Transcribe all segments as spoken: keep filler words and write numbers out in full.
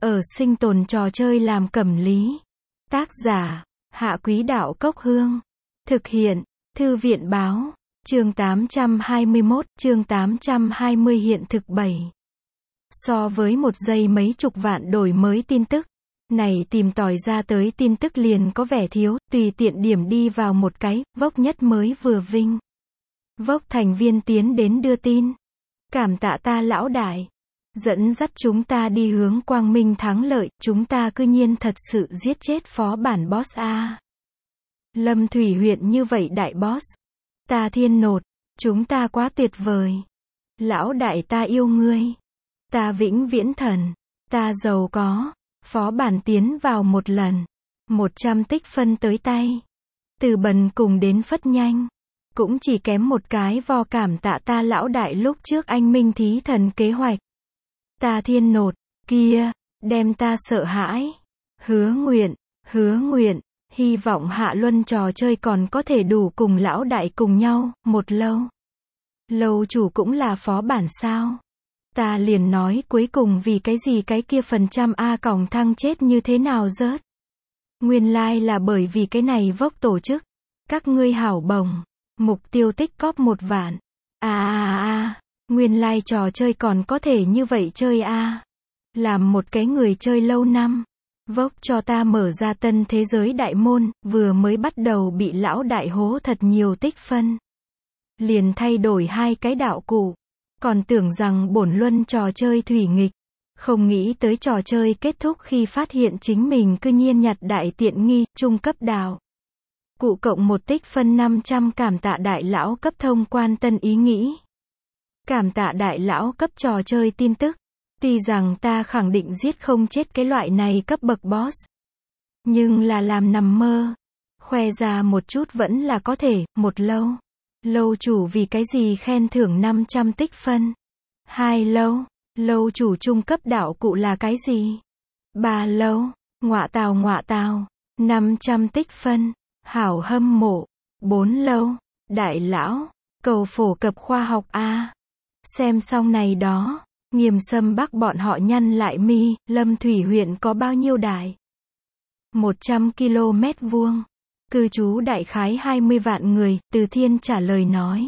Ở sinh tồn trò chơi làm cẩm lý. Tác giả, Hạ Quý Đạo Cốc Hương. Thực hiện, Thư viện Báo. Chương tám trăm hai mươi mốt, chương tám trăm hai mươi hiện thực bảy. So với một giây mấy chục vạn đổi mới tin tức, này tìm tòi ra tới tin tức liền có vẻ thiếu, tùy tiện điểm đi vào một cái, Vốc Nhất mới vừa vinh. Vốc thành viên tiến đến đưa tin. Cảm tạ ta lão đại. Dẫn dắt chúng ta đi hướng quang minh thắng lợi, chúng ta cư nhiên thật sự giết chết phó bản boss A. Lâm Thủy huyện như vậy đại boss. Ta thiên nột, chúng ta quá tuyệt vời. Lão đại ta yêu ngươi. Ta vĩnh viễn thần. Ta giàu có. Phó bản tiến vào một lần. một trăm tích phân tới tay. Từ bần cùng đến phất nhanh. Cũng chỉ kém một cái vo cảm tạ ta lão đại lúc trước anh minh thí thần kế hoạch. Ta thiên nột, kia, đem ta sợ hãi. Hứa nguyện, hứa nguyện, hy vọng hạ luân trò chơi còn có thể đủ cùng lão đại cùng nhau, một lâu. Lâu chủ cũng là phó bản sao? Ta liền nói cuối cùng vì cái gì cái kia phần trăm A còng thăng chết như thế nào rớt. Nguyên lai like là bởi vì cái này Vốc tổ chức. Các ngươi hảo bổng. Mục tiêu tích cóp một vạn. À à à, nguyên lai like trò chơi còn có thể như vậy chơi a. À. Làm một cái người chơi lâu năm. Vốc cho ta mở ra tân thế giới đại môn, vừa mới bắt đầu bị lão đại hố thật nhiều tích phân. Liền thay đổi hai cái đạo cụ. Còn tưởng rằng bổn luân trò chơi thủy nghịch. Không nghĩ tới trò chơi kết thúc khi phát hiện chính mình cư nhiên nhặt đại tiện nghi, trung cấp đạo. Cụ cộng một tích phân năm trăm cảm tạ đại lão cấp thông quan tân ý nghĩ. Cảm tạ đại lão cấp trò chơi tin tức. Tuy rằng ta khẳng định giết không chết cái loại này cấp bậc boss. Nhưng là làm nằm mơ. Khoe ra một chút vẫn là có thể, một lâu. Lâu chủ vì cái gì khen thưởng năm trăm tích phân. Hai lâu. Lâu chủ trung cấp đạo cụ là cái gì? Ba lâu. Ngọa tào ngọa tào. năm trăm tích phân. Hảo hâm mộ. Bốn lâu. Đại lão. Cầu phổ cập khoa học A. Xem xong này đó. Nghiêm Sâm Bắc bọn họ nhăn lại mi. Lâm Thủy huyện có bao nhiêu đại? một trăm ki lô mét vuông. Cư trú đại khái hai mươi vạn người. Từ Thiên trả lời nói.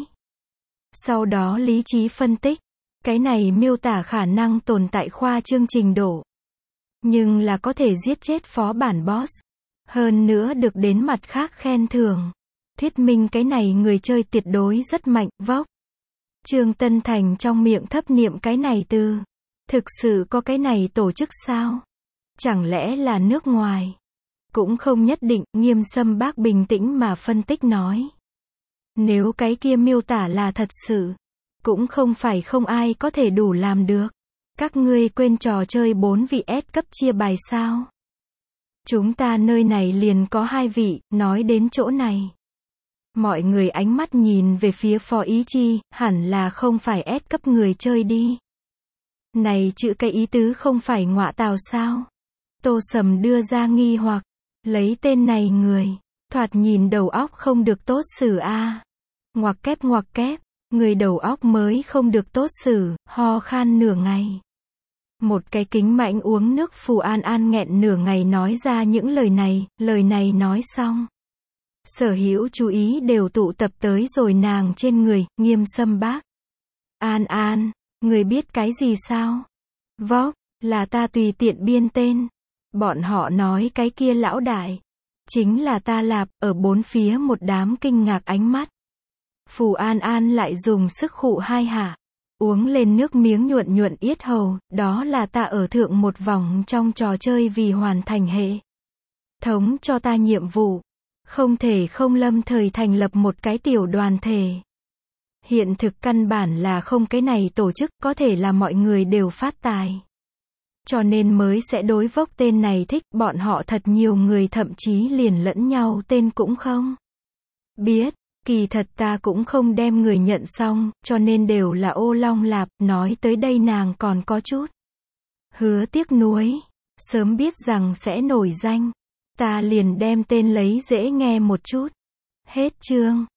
Sau đó lý trí phân tích. Cái này miêu tả khả năng tồn tại khoa chương trình độ. Nhưng là có thể giết chết phó bản boss. Hơn nữa được đến mặt khác khen thưởng. Thuyết minh cái này người chơi tuyệt đối rất mạnh, Vốc. Trương Tân Thành trong miệng thấp niệm cái này từ. Thực sự có cái này tổ chức sao? Chẳng lẽ là nước ngoài? Cũng không nhất định, Nghiêm Sâm Bác bình tĩnh mà phân tích nói. Nếu cái kia miêu tả là thật sự, cũng không phải không ai có thể đủ làm được. Các ngươi quên trò chơi bốn vị S cấp chia bài sao? Chúng ta nơi này liền có hai vị, nói đến chỗ này. Mọi người ánh mắt nhìn về phía Phó Ý Chi, hẳn là không phải S cấp người chơi đi. Này chữ cái ý tứ không phải ngọa tào sao? Tô Sầm đưa ra nghi hoặc, lấy tên này người, thoạt nhìn đầu óc không được tốt xử a. Ngoặc kép ngoặc kép, người đầu óc mới không được tốt xử, ho khan nửa ngày. Một cái kính mãnh uống nước Phù An An nghẹn nửa ngày nói ra những lời này, lời này nói xong. Sở hữu chú ý đều tụ tập tới rồi nàng trên người, Nghiêm Sâm Bác. An An, người biết cái gì sao? Vốc, là ta tùy tiện biên tên. Bọn họ nói cái kia lão đại. Chính là ta lạp, ở bốn phía một đám kinh ngạc ánh mắt. Phù An An lại dùng sức khụ hai hạ. Uống lên nước miếng nhuận nhuận yết hầu, đó là ta ở thượng một vòng trong trò chơi vì hoàn thành hệ thống cho ta nhiệm vụ. Không thể không lâm thời thành lập một cái tiểu đoàn thể. Hiện thực căn bản là không cái này tổ chức, có thể là mọi người đều phát tài. Cho nên mới sẽ đối Vốc tên này thích, bọn họ thật nhiều người thậm chí liền lẫn nhau tên cũng không biết. Kỳ thật ta cũng không đem người nhận xong, cho nên đều là ô long lạp, nói tới đây nàng còn có chút hứa tiếc nuối. Sớm biết rằng sẽ nổi danh, ta liền đem tên lấy dễ nghe một chút. Hết chương.